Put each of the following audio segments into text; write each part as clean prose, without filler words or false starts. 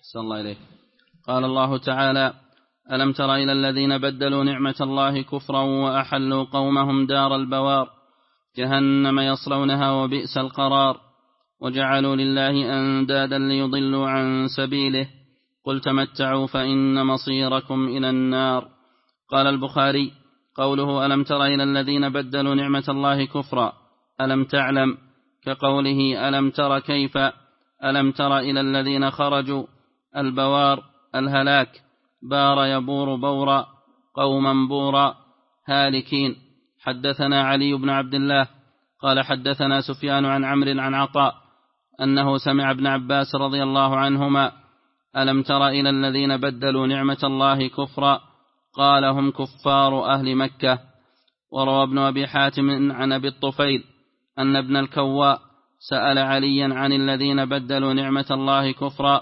صلى الله عليه. قال الله تعالى: ألم تر إلى الذين بدلوا نعمة الله كفرا وأحلوا قومهم دار البوار جهنم يصلونها وبئس القرار وجعلوا لله أندادا ليضلوا عن سبيله قل تمتعوا فإن مصيركم إلى النار. قال البخاري: قوله ألم تر إلى الذين بدلوا نعمة الله كفرا ألم تعلم، كقوله ألم تر كيف. ألم تر إلى الذين خرجوا البوار الهلاك، بار يبور بورا، قوما بورا هالكين. حدثنا علي بن عبد الله قال حدثنا سفيان عن عمرو عن عطاء أنه سمع ابن عباس رضي الله عنهما: ألم تر إلى الذين بدلوا نعمة الله كفرا قال هم كفار أهل مكة. وروى ابن أبي حاتم عن أبي الطفيل أن ابن الكواء سأل عليا عن الذين بدلوا نعمة الله كفرا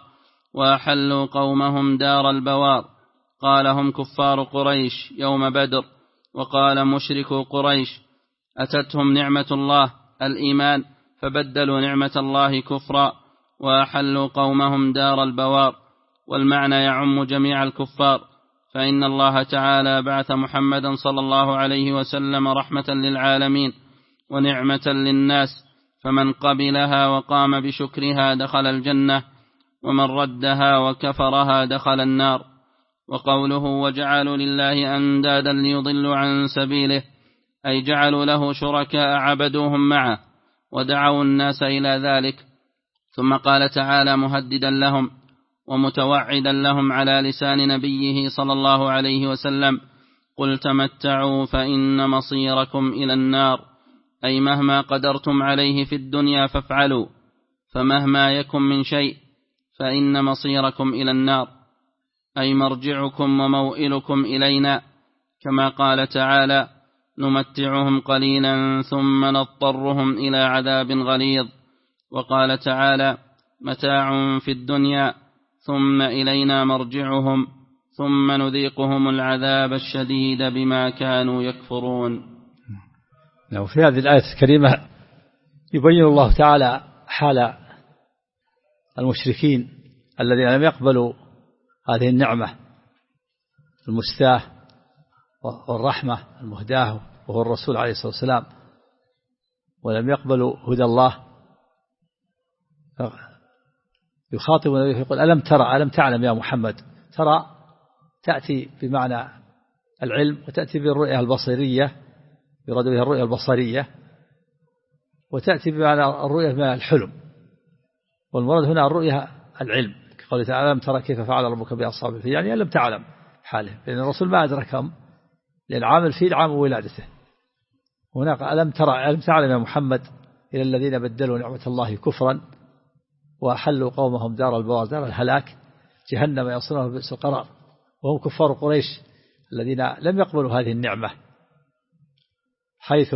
وأحلوا قومهم دار البوار قال هم كفار قريش يوم بدر. وقال مشركو قريش: أتتهم نعمة الله الإيمان فبدلوا نعمة الله كفرا وأحلوا قومهم دار البوار. والمعنى يعم جميع الكفار، فإن الله تعالى بعث محمدا صلى الله عليه وسلم رحمة للعالمين ونعمة للناس، فمن قبلها وقام بشكرها دخل الجنة، ومن ردها وكفرها دخل النار. وقوله وجعلوا لله أندادا ليضلوا عن سبيله، أي جعلوا له شركاء عبدوهم معه ودعوا الناس إلى ذلك. ثم قال تعالى مهددا لهم ومتوعدا لهم على لسان نبيه صلى الله عليه وسلم: قل تمتعوا فإن مصيركم إلى النار، أي مهما قدرتم عليه في الدنيا فافعلوا، فمهما يكن من شيء فإن مصيركم إلى النار، أي مرجعكم وموئلكم إلينا، كما قال تعالى: نمتعهم قليلا ثم نضطرهم إلى عذاب غليظ. وقال تعالى: متاع في الدنيا ثم إلينا مرجعهم ثم نذيقهم العذاب الشديد بما كانوا يكفرون. في هذه الآية الكريمة يبين الله تعالى حال المشركين الذين لم يقبلوا هذه النعمة المستاه والرحمة المهداه وهو الرسول عليه الصلاة والسلام، ولم يقبلوا هدى الله. يخاطب النبي يقول: ألم ترى، ألم تعلم يا محمد. ترى تأتي بمعنى العلم، وتأتي بالرؤية البصرية يراد بها الرؤية البصرية، وتأتي بمعنى الرؤية بمعنى الحلم، والمراد هنا الرؤية العلم، كقوله تعالى: ألم ترى كيف فعل ربك بأصحاب الفيل، يعني ألم تعلم حاله، لأن الرسول ما أدركهم، لأن عام الفيل عام ولادته. هناك ألم ترى، ألم تعلم يا محمد إلى الذين بدلوا نعمة الله كفرا وأحلوا قومهم دار البوار، دار الهلاك، جهنم يصلونها بئس القرار، وهم كفار قريش الذين لم يقبلوا هذه النعمة، حيث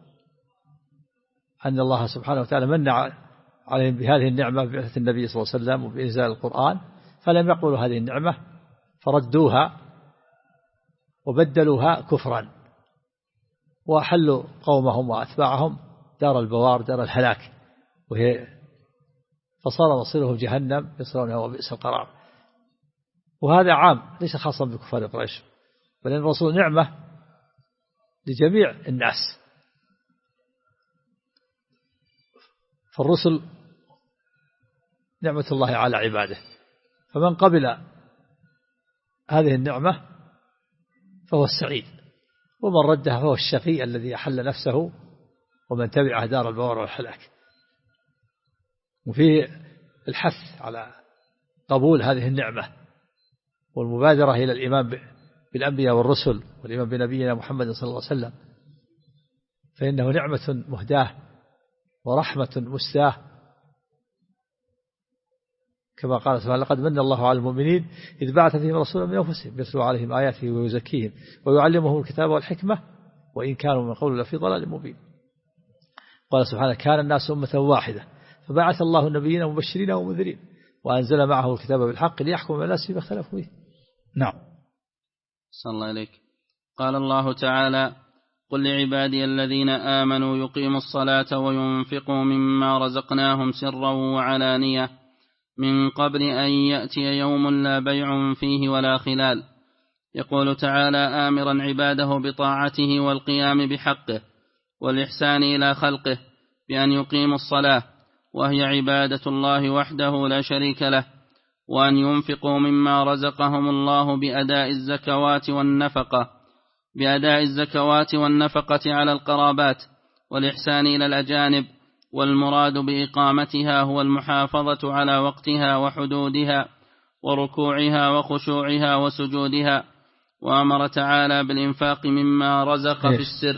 أن الله سبحانه وتعالى من عليهم بهذه النعمة ببعثة النبي صلى الله عليه وسلم وبإنزال القرآن، فلم يقبلوا هذه النعمة فردوها وبدلوها كفرا وأحلوا قومهم وأتباعهم دار البوار، دار الهلاك، وهي فصار مصيرهم جهنم يصلونها وبئس القرار. وهذا عام ليس خاصا بكفار قريش، بل الرسول نعمة لجميع الناس، فالرسل نعمة الله على عباده، فمن قبل هذه النعمة فهو السعيد، ومن ردها فهو الشقي الذي أحل نفسه ومن تبعه دار البوار والهلاك. وفيه الحث على قبول هذه النعمة والمبادرة إلى الإيمان بالأنبياء والرسل والإيمان بنبينا محمد صلى الله عليه وسلم، فإنه نعمة مهداة ورحمة مستاه، كما قال سبحانه: لقد من الله على المؤمنين إذ بعث فيهم رسولا من أنفسهم يتلو عليهم آياته ويزكيهم ويعلمهم الكتاب والحكمة وإن كانوا من قبل لفي ضلال مبين. قال سبحانه: كان الناس أمة واحدة فبعث الله النبيين مبشرين ومنذرين وأنزل معه الكتاب بالحق ليحكم بين الناس فيما اختلفوا فيه. نعم. صلى الله عليك. قال الله تعالى: قل لعبادي الذين آمنوا يقيموا الصلاة وينفقوا مما رزقناهم سرا وعلانية من قبل أن يأتي يوم لا بيع فيه ولا خلال. يقول تعالى آمرا عباده بطاعته والقيام بحقه والإحسان إلى خلقه بأن يقيموا الصلاة وهي عبادة الله وحده لا شريك له، وأن ينفقوا مما رزقهم الله بأداء الزكوات والنفقة على القرابات والإحسان إلى الأجانب. والمراد بإقامتها هو المحافظة على وقتها وحدودها وركوعها وخشوعها وسجودها. وأمر تعالى بالإنفاق مما رزق في السر.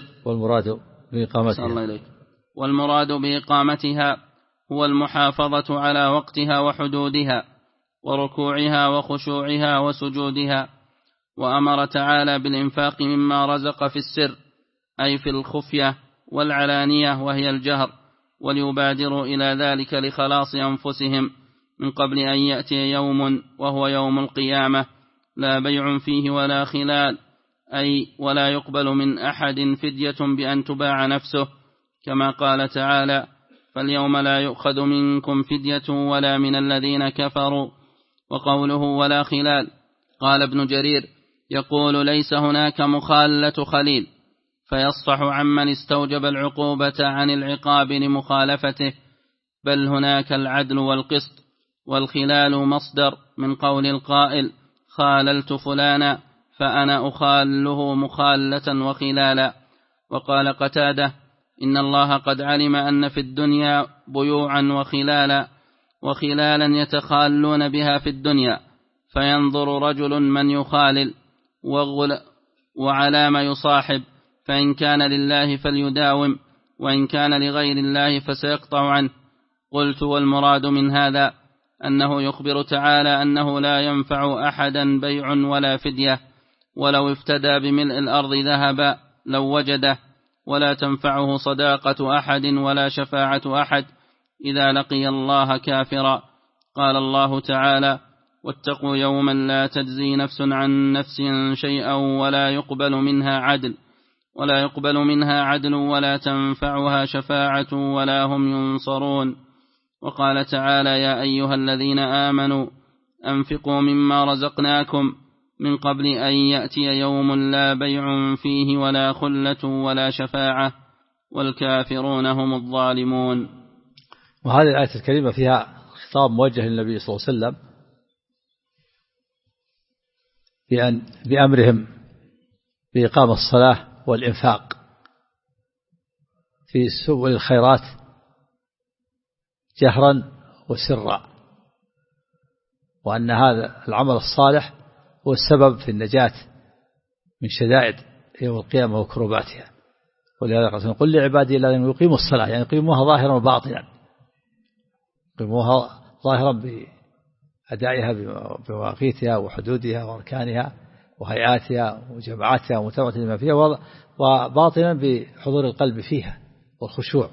والمراد بإقامتها هو المحافظة على وقتها وحدودها وركوعها وخشوعها وسجودها. وأمر تعالى بالإنفاق مما رزق في السر أي في الخفية والعلانية وهي الجهر، وليبادروا إلى ذلك لخلاص أنفسهم من قبل أن يأتي يوم وهو يوم القيامة لا بيع فيه ولا خلال، أي ولا يقبل من أحد فدية بأن تباع نفسه، كما قال تعالى فاليوم لا يؤخذ منكم فدية ولا من الذين كفروا. وقوله ولا خلال قال ابن جرير يقول ليس هناك مخالة خليل، فيصفح عمن استوجب العقوبة عن العقاب لمخالفته، بل هناك العدل والقسط. والخلال مصدر من قول القائل خاللت فلانا فأنا أخاله مخالة وخلالا. وقال قتادة إن الله قد علم أن في الدنيا بيوعا وخلالا يتخالون بها في الدنيا، فينظر رجل من يخالل وعلى ما يصاحب، فإن كان لله فليداوم، وإن كان لغير الله فسيقطع عنه. قلت والمراد من هذا أنه يخبر تعالى أنه لا ينفع أحدا بيع ولا فدية، ولو افتدى بملء الأرض ذهبا لو وجده، ولا تنفعه صداقة أحد ولا شفاعة أحد إذا لقي الله كافرا. قال الله تعالى واتقوا يوما لا تجزي نفس عن نفس شيئا ولا يقبل منها عدل ولا تنفعها شفاعة ولا هم ينصرون. وقال تعالى يا أيها الذين آمنوا أنفقوا مما رزقناكم من قبل أن يأتي يوم لا بيع فيه ولا خلة ولا شفاعة والكافرون هم الظالمون. وهذه الآية الكريمة فيها خطاب موجه للنبي صلى الله عليه وسلم بأمرهم بإقام الصلاة والإنفاق في سبل الخيرات جهرا وسرا، وأن هذا العمل الصالح هو السبب في النجاة من شدائد يوم القيامة وكرباتها. ولهذا قل لعبادي الذين يقيموا الصلاة، يعني يقيموها ظاهرا وباطنا، يقيموها ظاهرا بأدائها بمواقيتها وحدودها وأركانها وهيئاتها وجماعاتها ومتابعة لما فيها، وباطنا بحضور القلب فيها والخشوع.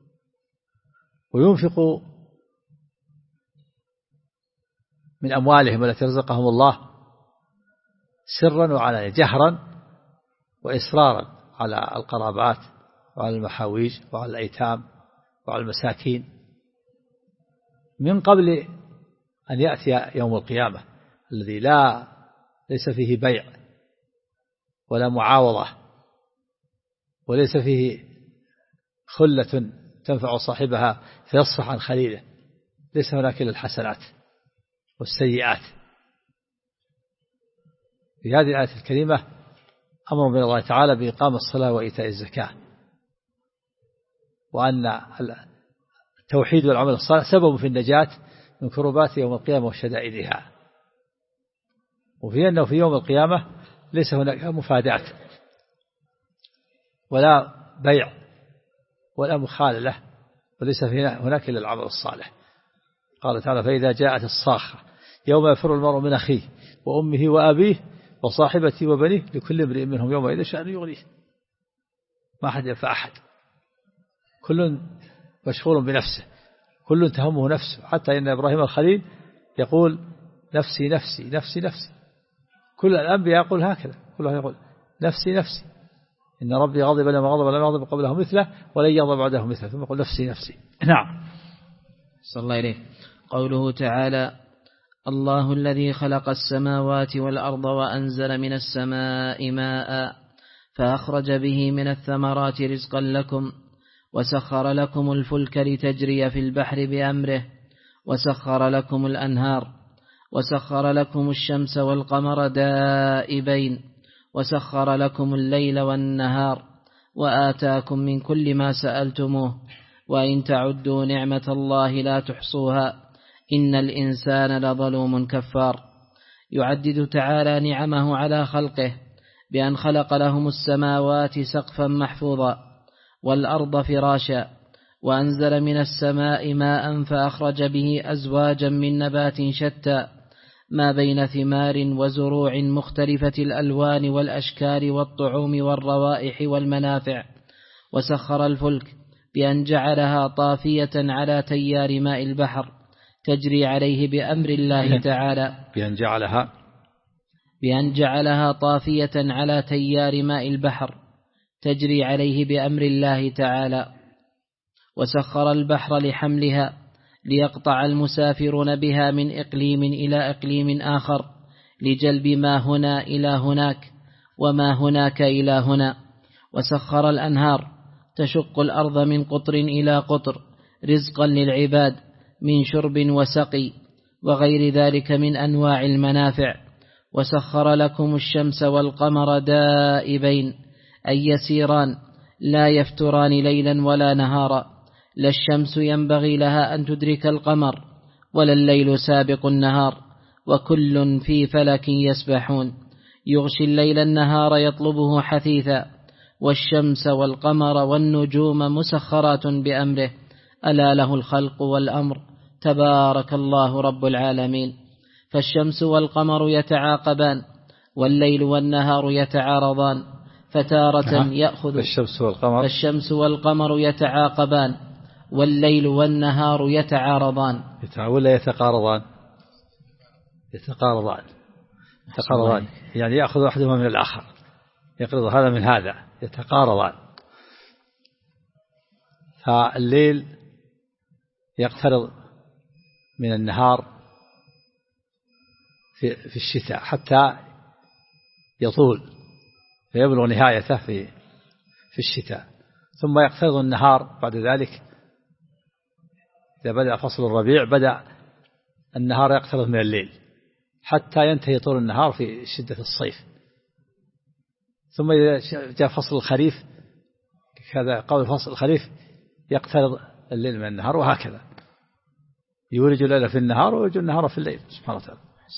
وينفقوا من أموالهم التي رزقهم الله سرا وعلانية، جهرا وإصرارا على القرابات وعلى المحاويج وعلى الأيتام وعلى المساكين من قبل أن يأتي يوم القيامة الذي ليس فيه بيع ولا معاوضة وليس فيه خلة تنفع صاحبها فيصفح عن خليله، ليس هناك إلا الحسنات والسيئات. في هذه الآية الكريمة أمر من الله تعالى بإقام الصلاة وإيتاء الزكاة، وأن التوحيد والعمل الصالح سبب في النجاة من كربات يوم القيامة وشدائدها. وفي أنه في يوم القيامة ليس هناك مفادات ولا بيع ولا مخاللة، وليس هناك إلا العمل الصالح. قال تعالى فإذا جاءت الصاخة يوم يفر المرء من أخيه وأمه وأبيه وصاحبته وبنيه لكل امرئ منهم يومئذ شأن يغنيه. ما أحد ينفع أحد، كل مشغول بنفسه، كل تهمه نفسه، حتى إن إبراهيم الخليل يقول نفسي نفسي نفسي نفسي. كل الأنبياء يقول هكذا، كلهم يقول نفسي نفسي، إن ربي غضب لما غضب لم يغضب قبله مثله ولن يغضب بعده مثله، ثم يقول نفسي نفسي. نعم. صلى الله عليه. قوله تعالى: الله الذي خلق السماوات والأرض وأنزل من السماء ماء فأخرج به من الثمرات رزقا لكم وسخر لكم الفلك لتجري في البحر بأمره وسخر لكم الأنهار وسخر لكم الشمس والقمر دائبين وسخر لكم الليل والنهار وآتاكم من كل ما سألتموه وإن تعدوا نعمة الله لا تحصوها إن الإنسان لظلوم كفار. يعدد تعالى نعمه على خلقه بأن خلق لهم السماوات سقفا محفوظا والأرض فراشا وأنزل من السماء ماء فأخرج به أزواجا من نبات شتى ما بين ثمار وزروع مختلفة الألوان والأشكال والطعوم والروائح والمنافع. وسخر الفلك بأن جعلها طافية على تيار ماء البحر تجري عليه بأمر الله تعالى بأن جعلها طافية على تيار ماء البحر تجري عليه بأمر الله تعالى. وسخر البحر لحملها ليقطع المسافرون بها من إقليم إلى إقليم آخر لجلب ما هنا إلى هناك وما هناك إلى هنا. وسخر الأنهار تشق الأرض من قطر إلى قطر رزقا للعباد من شرب وسقي وغير ذلك من أنواع المنافع. وسخر لكم الشمس والقمر دائبين أي يسيران لا يفتران ليلا ولا نهارا، لا الشمس ينبغي لها أن تدرك القمر ولا الليل سابق النهار وكل في فلك يسبحون. يغشي الليل النهار يطلبه حثيثا والشمس والقمر والنجوم مسخرات بأمره ألا له الخلق والأمر تبارك الله رب العالمين. فالشمس والقمر يتعاقبان والليل والنهار يتعارضان فتارة يأخذ فالشمس والقمر يتعاقبان والليل والنهار يتعارضان ولا يتقارضان يعني يأخذ أحدهما من الآخر يقرض هذا من هذا يتقارضان. فالليل يقترض من النهار في الشتاء حتى يطول فيبلغ نهايته في الشتاء، ثم يقترض النهار بعد ذلك. إذا بدأ فصل الربيع بدأ النهار يقترض من الليل حتى ينتهي طول النهار في شدة الصيف. ثم إذا جاء فصل الخريف كذا قول فصل الخريف يقترض الليل من النهار وهكذا يولج الليل في النهار ويولج النهار في الليل سبحانه وتعالى.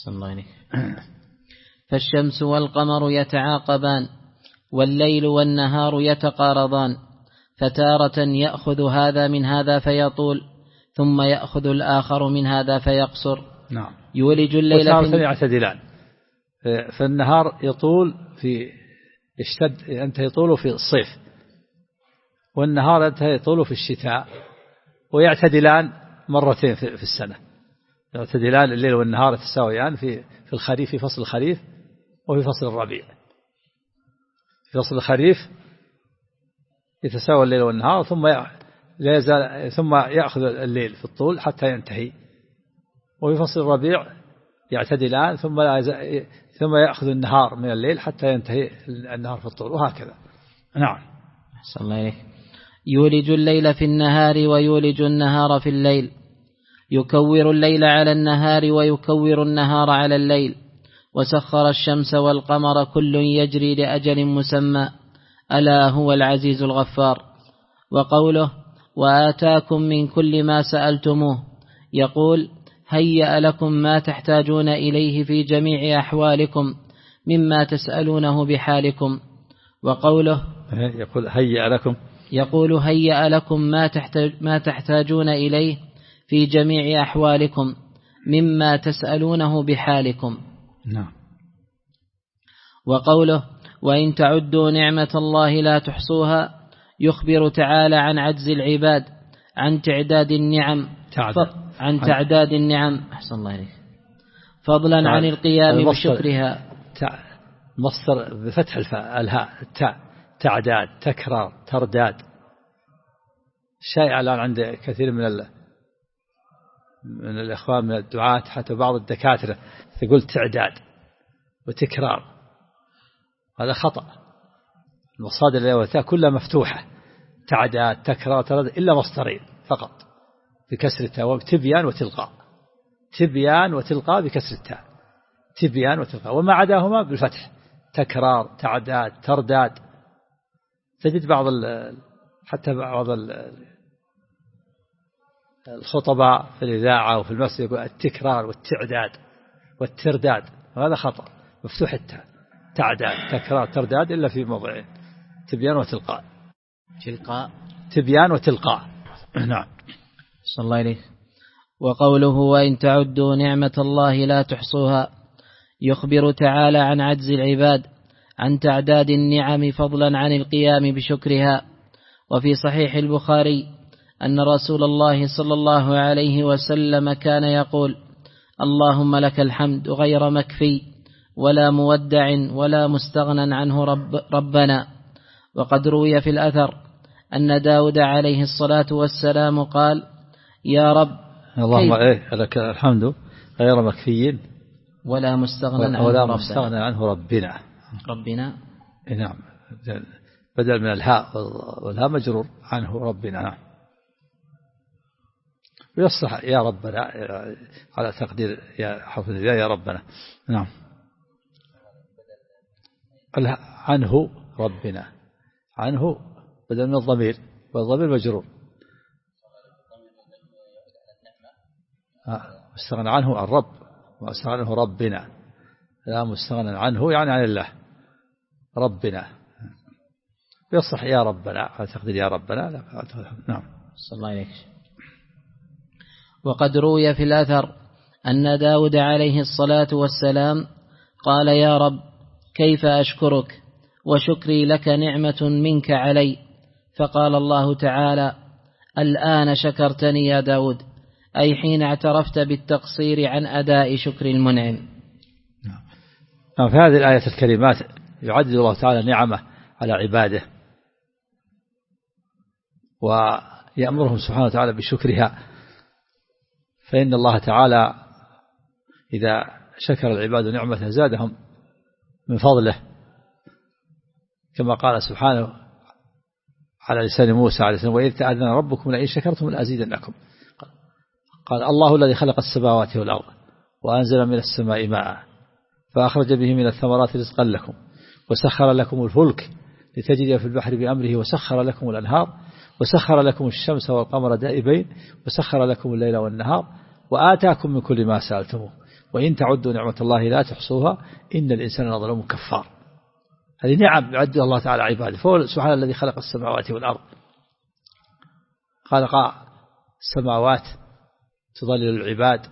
فالشمس والقمر يتعاقبان والليل والنهار يتقارضان فتارة يأخذ هذا من هذا فيطول ثم يأخذ الآخر من هذا فيقصر. نعم. يولج الليل وتارة يعتدلان، فالنهار يطول ينتهي طوله في الصيف والنهار ينتهي طوله في الشتاء ويعتدلان مرتين في السنة. يعتدلان الليل والنهار يتساويان في الخريف في فصل الخريف وفي فصل الربيع. في فصل الخريف يتساوى الليل والنهار ثم يأخذ الليل في الطول حتى ينتهي، وفي فصل الربيع يعتدلان ثم يأخذ النهار من الليل حتى ينتهي النهار في الطول وهكذا. نعم. أحسن الله إليك. يولج الليل في النهار ويولج النهار في الليل، يكور الليل على النهار ويكور النهار على الليل. وسخر الشمس والقمر كل يجري لأجل مسمى ألا هو العزيز الغفار. وقوله وآتاكم من كل ما سألتموه يقول هيأ لكم ما تحتاجون إليه في جميع أحوالكم مما تسألونه بحالكم. وقوله يقول هيأ لكم ما تحتاجون إليه في جميع أحوالكم مما تسألونه بحالكم. نعم. وقوله وإن تعدوا نعمة الله لا تحصوها يخبر تعالى عن عجز العباد عن تعداد النعم أحسن الله عليك فضلا عن القيام بشكرها. مصدر بفتح الهاء تعداد تكرار ترداد شائع الآن عند كثير من من الإخوان من الدعاة حتى بعض الدكاترة تقول تعداد وتكرار، هذا خطأ. المصادر اللي قلتها كلها مفتوحة، تعداد تكرار تردد إلا مصدرين فقط بكسر التاء، تبيان وتلقاء، تبيان وتلقاء بكسر التاء، تبيان وتلقاء، وما عداهما بالفتح، تكرار تعداد ترداد. تجد حتى بعض الخطباء في الإذاعة وفي المسجد يقول التكرار والتعداد والترداد، وهذا خطأ، مفتوح التاء، تعداد تكرار ترداد إلا في موضعين، تبيان وتلقاء. تبيان وتلقاء. نعم. صلى الله عليه. وقوله وإن تعدوا نعمة الله لا تحصوها، يخبر تعالى عن عجز العباد عن تعداد النعم فضلا عن القيام بشكرها. وفي صحيح البخاري أن رسول الله صلى الله عليه وسلم كان يقول اللهم لك الحمد غير مكفي ولا مودع ولا مستغنى عنه ربنا. وقد روي في الأثر أن داود عليه الصلاة والسلام قال يا رب اللهم لك الحمد غير مكفي ولا مستغنى عنه ربنا. نعم، بدل من الهاء والهاء مجرور عنه ربنا. ويصلح يا ربنا على تقدير يا حفظ يا ربنا. نعم، عنه ربنا، عنه بدل من الضمير، والضمير مجرور، مستغنى عنه الرب، مستغنى عنه ربنا، لا مستغنى عنه يعني عن الله ربنا. يصح يا ربنا على تقدير يا ربنا. نعم. صلى الله عليه. وقد روي في الأثر أن داود عليه الصلاة والسلام قال يا رب كيف أشكرك وشكري لك نعمة منك علي، فقال الله تعالى الآن شكرتني يا داود، أي حين اعترفت بالتقصير عن أداء شكر المنعم. في هذه الآية الكريمات يعدد الله تعالى نعمه على عباده ويأمرهم سبحانه وتعالى بشكرها، فإن الله تعالى إذا شكر العباد نعمة زادهم من فضله، كما قال سبحانه على لسان موسى عليه السلام وإذ تأذن ربكم لئن شكرتم لأزيدنكم. قال الله الذي خلق السماوات والأرض وأنزل من السماء ماء فأخرج به من الثمرات رزقا لكم وسخر لكم الفلك لتجري في البحر بأمره وسخر لكم الأنهار وسخر لكم الشمس والقمر دائبين وسخر لكم الليل والنهار وآتاكم من كل ما سألتموه وإن تعدوا نعمة الله لا تحصوها إن الإنسان لظلوم كفار. هذه نعم يعد الله تعالى عباده. فهو سبحانه الذي خلق السماوات والأرض، خلق السماوات تظلل العباد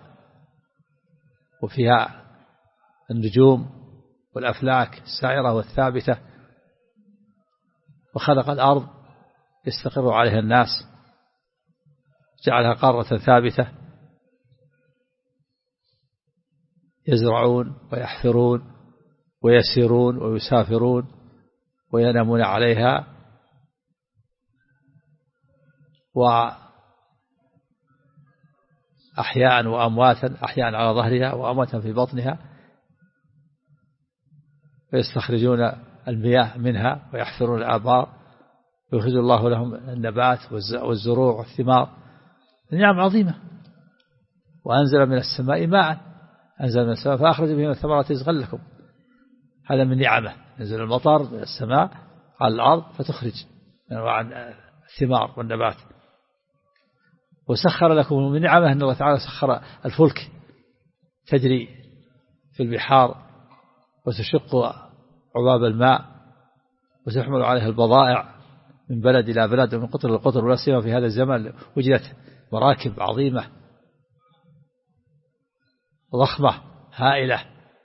وفيها النجوم والأفلاك السائرة والثابتة، وخلق الأرض يستقر عليها الناس، جعلها قارة ثابتة يزرعون ويحفرون ويسيرون ويسافرون وينامون عليها، وأحياء وأمواتا، أحياء على ظهرها وأمواتا في بطنها، ويستخرجون المياه منها ويحفرون الآبار ويخرج الله لهم النبات والزروع والثمار. نعم عظيمة. وأنزل من السماء ماء، أنزل من السماء فأخرج به من الثمرات رزقا لكم، هذا من نعمة، نزل المطر من السماء على الأرض فتخرج عن الثمار والنبات. وسخر لكم من نعمة أن الله تعالى سخر الفلك تجري في البحار وتشق عباب الماء وتحمل عليها البضائع من بلد إلى بلد ومن قطر لقطر، ولا سيما في هذا الزمن وجدت مراكب عظيمة ضخمة هائلة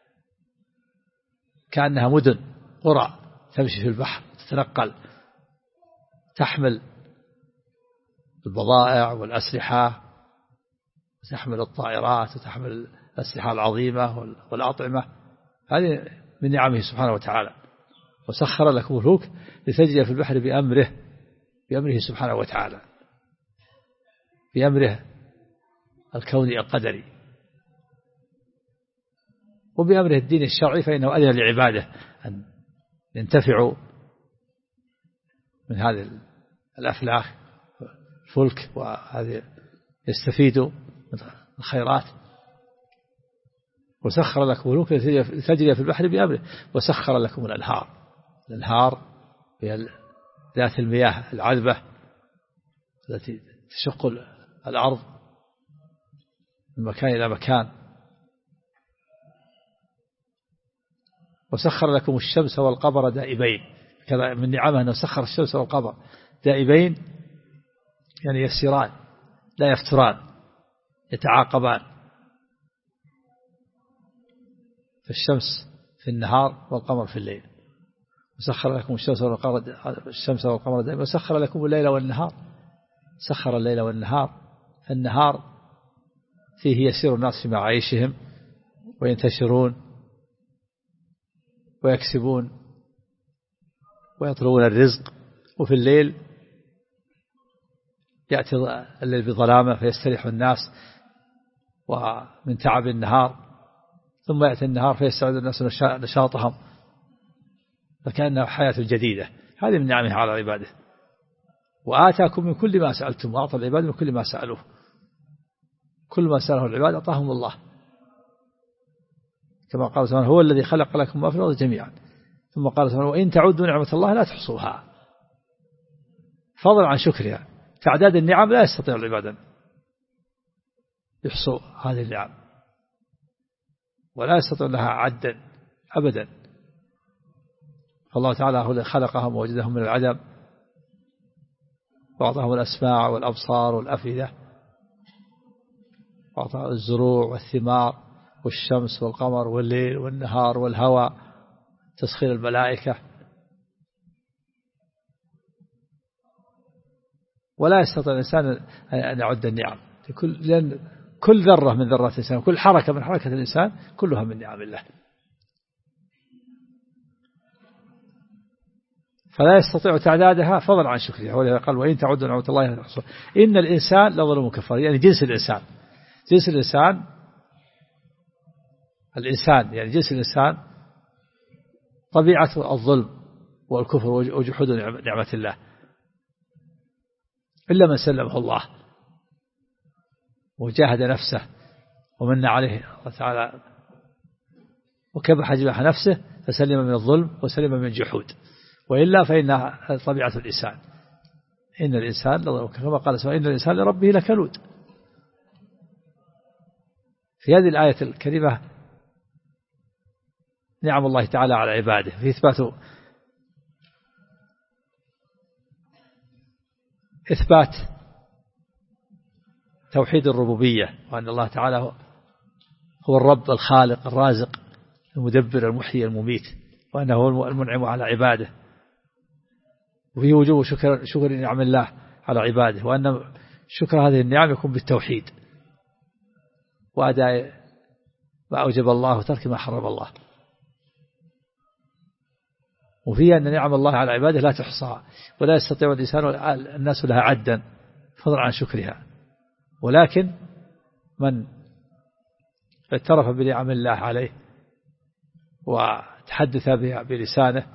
كأنها مدن قرى تمشي في البحر تتنقل، تحمل البضائع والأسلحة وتحمل الطائرات وتحمل الأسلحة العظيمة والأطعمة. هذه من نعمه سبحانه وتعالى. وسخر لكم الفلك لتجري في البحر بأمره سبحانه وتعالى، بأمره الكوني القدري، وبأمره الدين الشرعي فإنه أذن لعباده أن ينتفعوا من هذه الأفلاك الفلك، وهذه يستفيدوا من الخيرات. وسخر لكم الفلك تجري في البحر بأمره، وسخر لكم الأنهار هي ذات المياه العذبة التي تشق الأرض من مكان إلى مكان. وسخر لكم الشمس والقمر دائبين، كذا من نعمه أنه سخر الشمس والقمر دائبين، يعني يسيران لا يفتران يتعاقبان، فالشمس في النهار والقمر في الليل. وسخر لكم الشمس والقمر دائبين، وسخر لكم الليل والنهار. سخر الليل والنهار، النهار فيه يسير الناس في معايشهم وينتشرون ويكسبون ويطلبون الرزق، وفي الليل يأتي الليل بظلامه فيستريح الناس ومن تعب النهار، ثم يأتي النهار فيستعيد الناس نشاطهم، فكأنها حياة جديدة. هذه من نعمه على عباده. وآتاكم من كل ما سألتم، وأعطى العباد من كل ما سألوه. كل ما سأله العباد أعطاهم الله، كما قال سبحانه هو الذي خلق لكم ما في الأرض جميعا. ثم قال سبحانه وإن تعدوا نعمة الله لا تحصوها، فضلا عن شكرها. تعداد النعم لا يستطيع العباد أن يحصوا هذه النعم، ولا يستطيع لها عدا أبدا. فالله تعالى هو الذي خلقهم ووجدهم من العدم، وأعطاهم الأسماع والأبصار والأفئدة، وأعطاهم الزروع والثمار والشمس والقمر والليل والنهار والهواء، تسخير الملائكة. ولا يستطيع الإنسان أن يعد النعم، لأن كل ذرة من ذرات الإنسان، كل حركة من حركة الإنسان كلها من نعم الله، فلا يستطيع تعدادها فضلا عن شكرها. ولذا قال وإن تعدوا نعمة الله لا تحصوها إن الإنسان لظلوم كفار، يعني جنس الإنسان يعني جنس الإنسان طبيعة الظلم والكفر وجحود نعمة الله، إلا من سلمه الله وجاهد نفسه ومن عليه الله تعالى وكبح جباح نفسه فسلم من الظلم وسلم من الجحود، وإلا فإن طبيعة الإنسان. إن الإنسان كما قال سبحانه إن الإنسان لربه لكنود. في هذه الآية الكريمة نعم الله تعالى على عباده في إثبات توحيد الربوبية، وأن الله تعالى هو الرب الخالق الرازق المدبر المحيي المميت، وأنه هو المنعم على عباده، وفيه وجوب شكر نعم الله على عباده، وأن شكر هذه النعم يكون بالتوحيد وأداء ما أوجب الله وترك ما حرم الله. وفيه أن نعم الله على عباده لا تحصى، ولا يستطيع الناس لها عدا فضلا عن شكرها. ولكن من اعترف بنعم الله عليه وتحدث بها بلسانه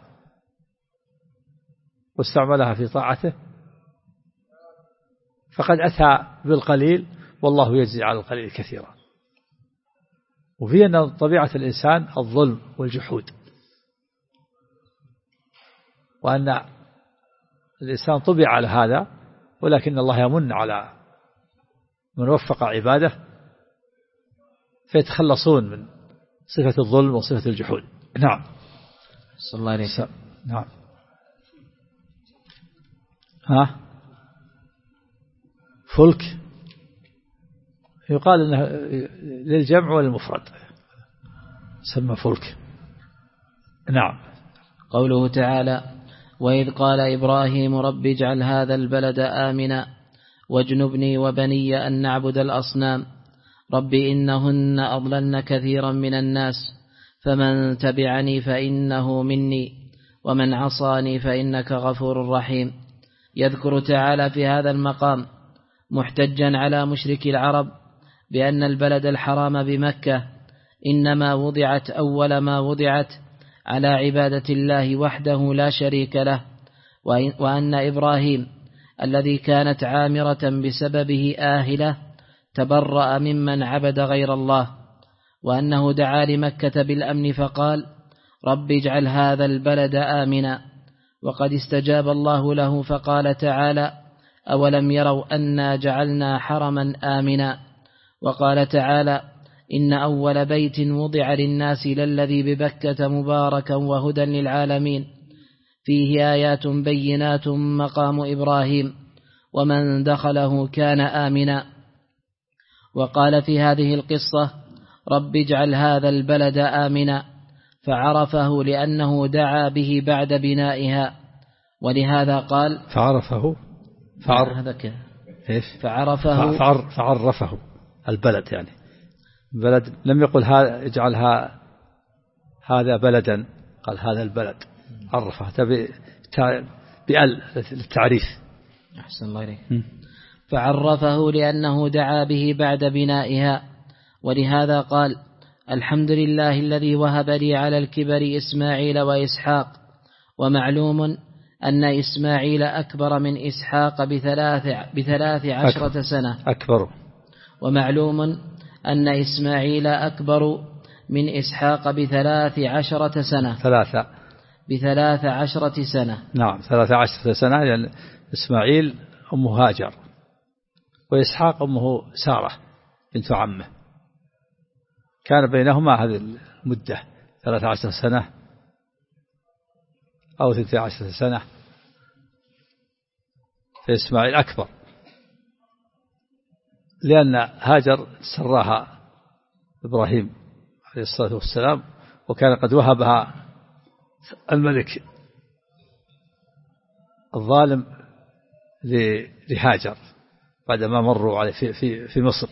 واستعملها في طاعته فقد أتى بالقليل، والله يجزي على القليل كثيرا. وفي أن طبيعة الإنسان الظلم والجحود، وأن الإنسان طبع على هذا، ولكن الله يمن على من وفق عباده فيتخلصون من صفة الظلم وصفة الجحود. نعم. صلى الله عليه وسلم. نعم. فلك يقال انه للجمع وللمفرد، سمى فلك. نعم. قوله تعالى وإذ قال إبراهيم رب اجعل هذا البلد آمنا واجنبني وبني أن نعبد الأصنام رب إنهن أضللن كثيرا من الناس فمن تبعني فإنه مني ومن عصاني فإنك غفور رحيم. يذكر تعالى في هذا المقام محتجا على مشرك العرب بأن البلد الحرام بمكة إنما وضعت أول ما وضعت على عبادة الله وحده لا شريك له، وأن إبراهيم الذي كانت عامرة بسببه آهلة تبرأ ممن عبد غير الله، وأنه دعا لمكة بالأمن فقال رب اجعل هذا البلد آمنا، وقد استجاب الله له فقال تعالى أولم يروا أنا جعلنا حرما آمنا، وقال تعالى إن أول بيت وضع للناس للذي ببكة مباركا وهدى للعالمين فيه آيات بينات مقام إبراهيم ومن دخله كان آمنا. وقال في هذه القصة رب اجعل هذا البلد آمنا، فعرفه لأنه دعا به بعد بنائها، ولهذا قال فعرفه فعرفه البلد، يعني بلد لم يقل اجعل هذا بلدا، قال هذا البلد، عرفه بأل للتعريف. أحسن الله إليك. فعرفه لأنه دعا به بعد بنائها، ولهذا قال الحمد لله الذي وهب لي على الكبر إسماعيل وإسحاق، ومعلوم أن إسماعيل أكبر من إسحاق ب13 سنة أكبر، ومعلوم أن إسماعيل أكبر من إسحاق ب13 سنة، 13 سنة. نعم 13 سنة، لأن إسماعيل أمه هاجر، وإسحاق أمه سارة بنت عمه، كان بينهما هذه المدة 13 سنة أو 12 سنة، فإسماعيل أكبر، لأن هاجر سراها إبراهيم عليه الصلاة والسلام، وكان قد وهبها الملك الظالم لهاجر بعدما مروا عليه في مصر،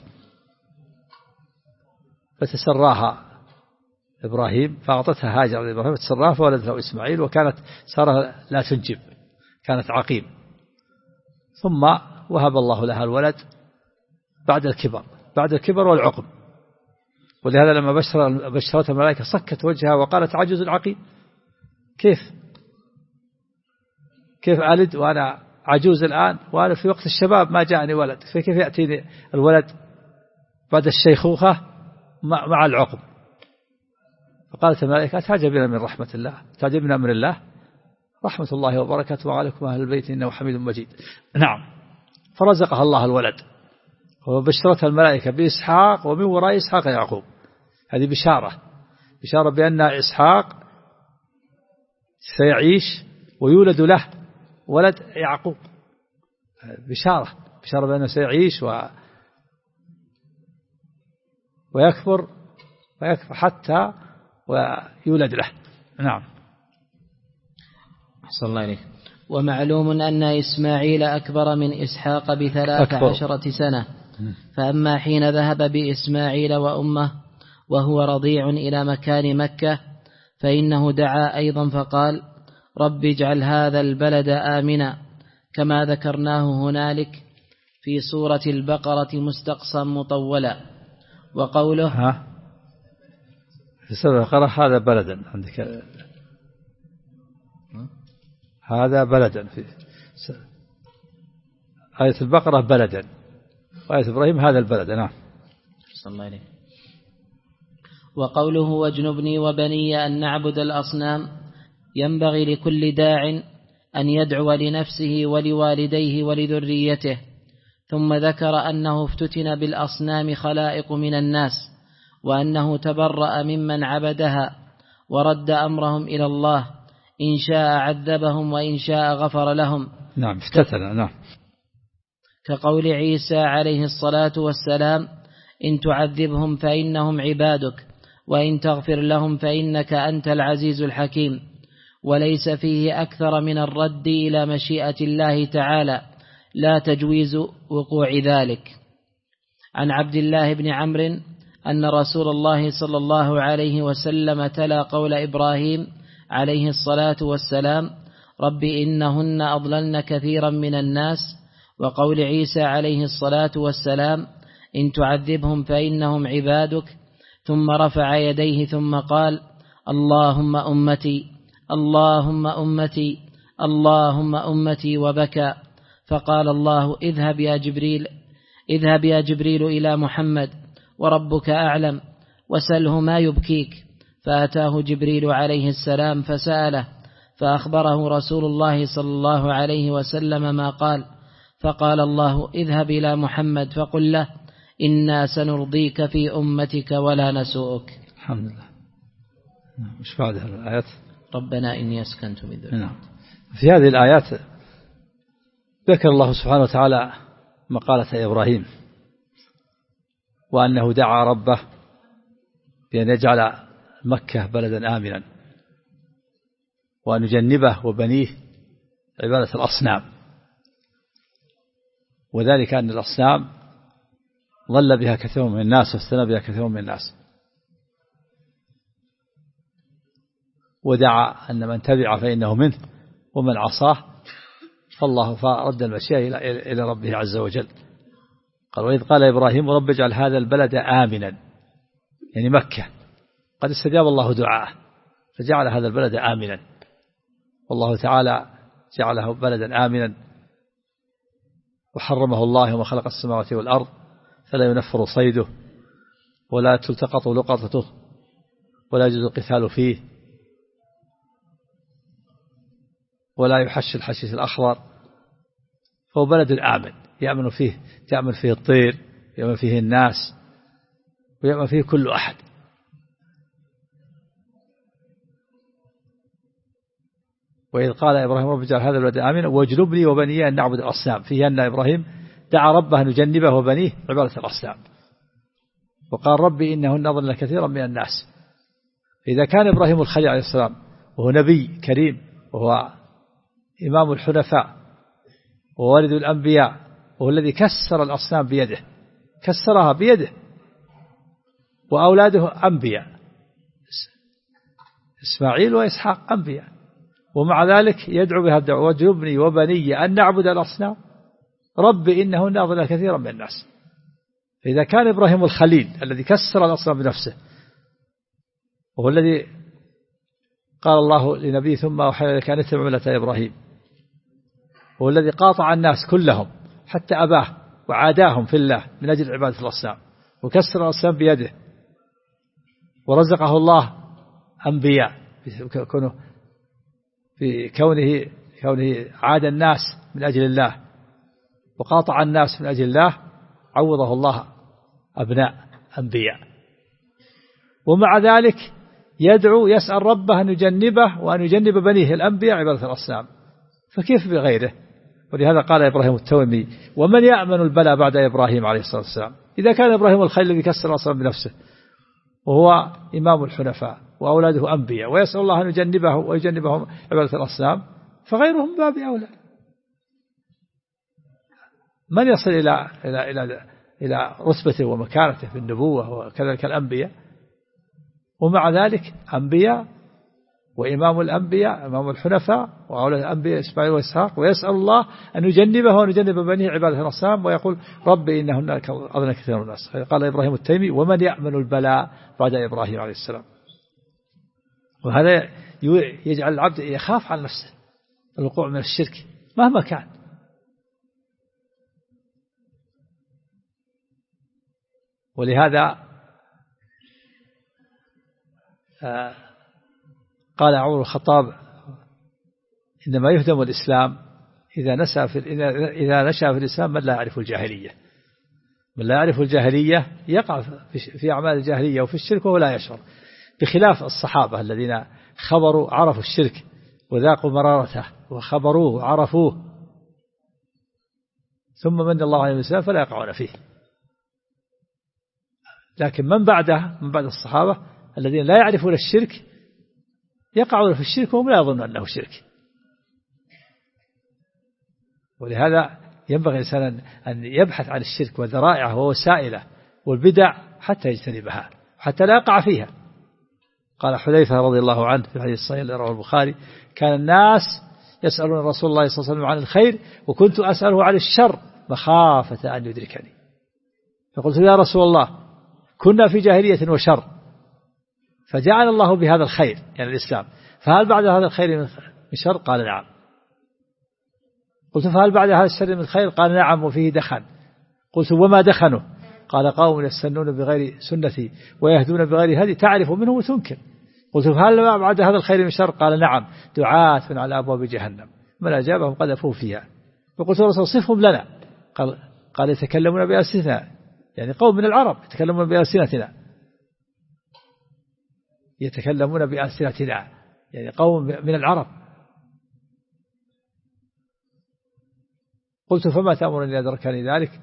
فتسراها إبراهيم فأعطتها هاجر لإبراهيم فتسراها فولدها إسماعيل، وكانت سارة لا تنجب، كانت عقيم، ثم وهب الله لها الولد بعد الكبر والعقم، ولهذا لما بشرتها الملائكة صكت وجهها وقالت عجوز عقيم، كيف ألد وأنا عجوز الآن، وأنا في وقت الشباب ما جاءني ولد، فكيف يأتيني الولد بعد الشيخوخة مع العقم؟ فقالت الملائكة تعجبين من رحمة الله، تعجبين من أمر الله، رحمة الله وبركاته عليكم أهل البيت إنه حميد مجيد. نعم، فرزقها الله الولد، وبشرتها الملائكة بإسحاق، ومن وراء إسحاق يعقوب. هذه بشارة بأن إسحاق سيعيش ويولد له ولد يعقوب، بشارة بأنه سيعيش ويكبر حتى ويولد له. نعم. أحسن الله إليك. ومعلوم أن إسماعيل أكبر من إسحاق ب13 سنة، فأما حين ذهب بإسماعيل وأمه وهو رضيع إلى مكان مكة فإنه دعا أيضا فقال رب اجعل هذا البلد آمنا، كما ذكرناه هنالك في سورة البقرة مستقصا مطولا. وقوله في سورة البقرة هذا بلدا، عندك هذا بلدا، في آية البقرة بلدا، وآية إبراهيم هذا البلد. نعم. صلى الله عليه. وقوله واجنبني وبني أن نعبد الأصنام، ينبغي لكل داع أن يدعو لنفسه ولوالديه ولذريته. ثم ذكر أنه افتتن بالأصنام خلائق من الناس، وأنه تبرأ ممن عبدها ورد أمرهم إلى الله، إن شاء عذبهم وإن شاء غفر لهم. نعم افتتن. نعم. كقول عيسى عليه الصلاة والسلام إن تعذبهم فإنهم عبادك وإن تغفر لهم فإنك أنت العزيز الحكيم. وليس فيه أكثر من الرد إلى مشيئة الله تعالى، لا تجويز وقوع ذلك. عن عبد الله بن عمرو أن رسول الله صلى الله عليه وسلم تلا قول إبراهيم عليه الصلاة والسلام رب إنهن أضللن كثيرا من الناس، وقول عيسى عليه الصلاة والسلام إن تعذبهم فإنهم عبادك. ثم رفع يديه ثم قال: اللهم أمتي، اللهم أمتي، اللهم أمتي، وبكى. فقال الله: اذهب يا جبريل إلى محمد وربك أعلم، وسله ما يبكيك. فأتاه جبريل عليه السلام فسأله، فأخبره رسول الله صلى الله عليه وسلم ما قال. فقال الله: اذهب إلى محمد فقل له: إنا سنرضيك في أمتك ولا نسوءك. الحمد لله. مش بعد هذه الآيات؟ ربنا إني أسكنت من ذريتي. نعم. في هذه الآيات ذكر الله سبحانه وتعالى مقالة إبراهيم، وأنه دعا ربه بأن يجعل مكة بلدا آمنا، وأن يجنبه وبنيه عبادة الأصنام، وذلك أن الأصنام ضل بها كثير من الناس واستنى بها كثير من الناس. ودعا أن من تبع فإنه منه ومن عصاه فالله فرد المشيئة إلى ربه عز وجل. قال: وإذ قال إبراهيم رب اجعل هذا البلد آمنا، يعني مكة قد استجاب الله دعاءه فجعل هذا البلد آمنا، والله تعالى جعله بلدا آمنا وحرمه الله وما خلق السماوات والأرض فلا ينفر صيده ولا تلتقط لقطته ولا يجوز القتال فيه ولا يحش الحشيش الأخضر، فهو بلد آمن يأمن فيه الطير، يأمن فيه الناس، ويأمن فيه كل أحد. وإذ قال إبراهيم رب اجعل هذا البلد آمنا واجنبني وبني أن نعبد الأصنام، فيه أن إبراهيم دعا ربه أن يجنبه وبنيه عبادة الأصنام، وقال: ربي إنهن أضلن كثيرا من الناس. إذا كان إبراهيم الخليل عليه السلام وهو نبي كريم وهو إمام الحنفاء ووالد الأنبياء وهو الذي كسر الأصنام بيده، كسرها بيده، وأولاده أنبياء إسماعيل وإسحاق أنبياء، ومع ذلك يدعو بها الدعوة: واجنبني وبني أن نعبد الأصنام ربي إنهن أضلن كثيرا من الناس. إذا كان إبراهيم الخليل الذي كسر الأصنام بنفسه وهو الذي قال الله لنبيه ثم أوحى إليك أن اتبع ملة إبراهيم، وهو الذي قاطع الناس كلهم حتى أباه وعاداهم في الله من أجل عبادة الأصنام وكسر الأصنام بيده، ورزقه الله أنبياء في كونه عاد الناس من أجل الله وقاطع الناس من أجل الله، عوضه الله أبناء أنبياء، ومع ذلك يدعو يسأل ربه أن يجنبه وأن يجنب بنيه الأنبياء عبادة الأصنام، فكيف بغيره؟ ولهذا قال إبراهيم التويمي: ومن يأمن البلاء بعد إبراهيم عليه الصلاة والسلام؟ إذا كان إبراهيم الخليل الذي كسر الأصنام بنفسه وهو إمام الحنفاء وأولاده أنبياء ويسأل الله أن يجنبه ويجنبهم عبادة الأصنام، فغيرهم باب أولى. من يصل إلى رتبته ومكانته في النبوة وكذلك الأنبياء، ومع ذلك أنبياء وإمام الأنبياء إمام الحنفاء وأولاد الأنبياء إسماعيل وإسحاق، ويسأل الله أن يجنبه وأن يجنب بنيه عبادة الأصنام، ويقول: ربي إنهن أضلن كثير من الناس. قال إبراهيم التيمي: ومن يأمن البلاء بعد إبراهيم عليه السلام؟ وهذا يجعل العبد يخاف على نفسه الوقوع من الشرك مهما كان. ولهذا قال عمر بن الخطاب: إنما يهدم الإسلام إذا نشأ في الإسلام من لا يعرف الجاهلية. من لا يعرف الجاهلية يقع في أعمال الجاهلية وفي الشرك وهو لا يشعر، بخلاف الصحابة الذين عرفوا الشرك وذاقوا مرارته وخبروه وعرفوه ثم من الله عليه الإسلام فلا يقعون فيه. لكن من بعد الصحابة الذين لا يعرفون الشرك يقعون في الشرك وهم لا يظنون أنه شرك. ولهذا ينبغي الإنسان أن يبحث عن الشرك وذرائعه ووسائله والبدع حتى يجتنبها حتى لا يقع فيها. قال حذيفة رضي الله عنه في الحديث الصحيح الذي رواه البخاري: كان الناس يسألون رسول الله صلى الله عليه وسلم عن الخير وكنت أسأله عن الشر مخافة أن يدركني. فقلت يا رسول الله كنا في جاهلية وشر فجعل الله بهذا الخير يعني الإسلام، فهل بعد هذا الخير من شر؟ قال نعم. قلت فهل بعد هذا الشر من خير؟ قال نعم وفيه دخن. قلت وما دخنه؟ قال قوم يستنون بغير سنتي ويهدون بغير هدي تعرف منه وتنكر. قلت فهل بعد هذا الخير من شر؟ قال نعم دعاة على أبواب جهنم من أجابهم قذفوه فيها. فقلت الرسول صفهم لنا. قال يتكلمون بألسنتنا يعني قوم من العرب يتكلمون بألسنتنا، يتكلمون بألسنتنا يعني قوم من العرب. قلت فما تأمرني إذا أدركني ذلك؟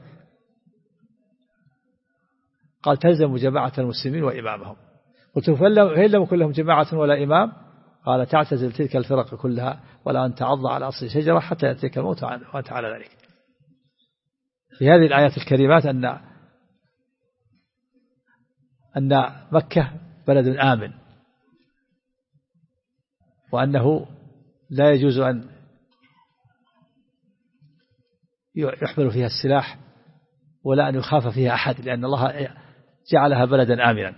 قال تلزم جماعة المسلمين وإمامهم. قلت فإن لم يكن لهم جماعة ولا إمام؟ قال تعتزل تلك الفرق كلها ولا أن تعض على أصل شجرة حتى يأتيك الموت وأنت على ذلك. في هذه الآيات الكريمات أن مكة بلد آمن، وأنه لا يجوز أن يحمل فيها السلاح ولا أن يخاف فيها أحد، لأن الله جعلها بلدا آمنا.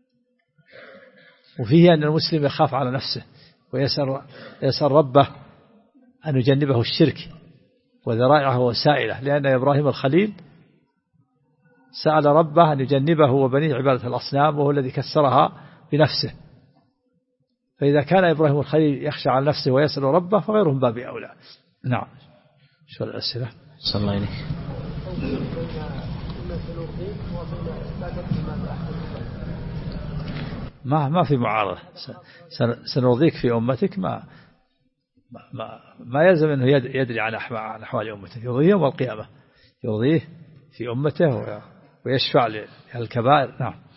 وفيه أن المسلم يخاف على نفسه ويسأل ربه أن يجنبه الشرك وذرائعه وسائله، لأن إبراهيم الخليل سأل ربه أن يجنبه وبنيه عبادة الأصنام وهو الذي كسرها بنفسه. فإذا كان إبراهيم الخليل يخشى على نفسه ويسأل ربه فغيرهم باب أولى. نعم. شو الأسئلة؟ صلى الله عليه. ما في معارضة. سنرضيك في أمتك ما يلزم أنه يدري عن أحوال أمته، يرضيه يوم القيامة، يرضيه في أمته ويشفع للكبائر. نعم.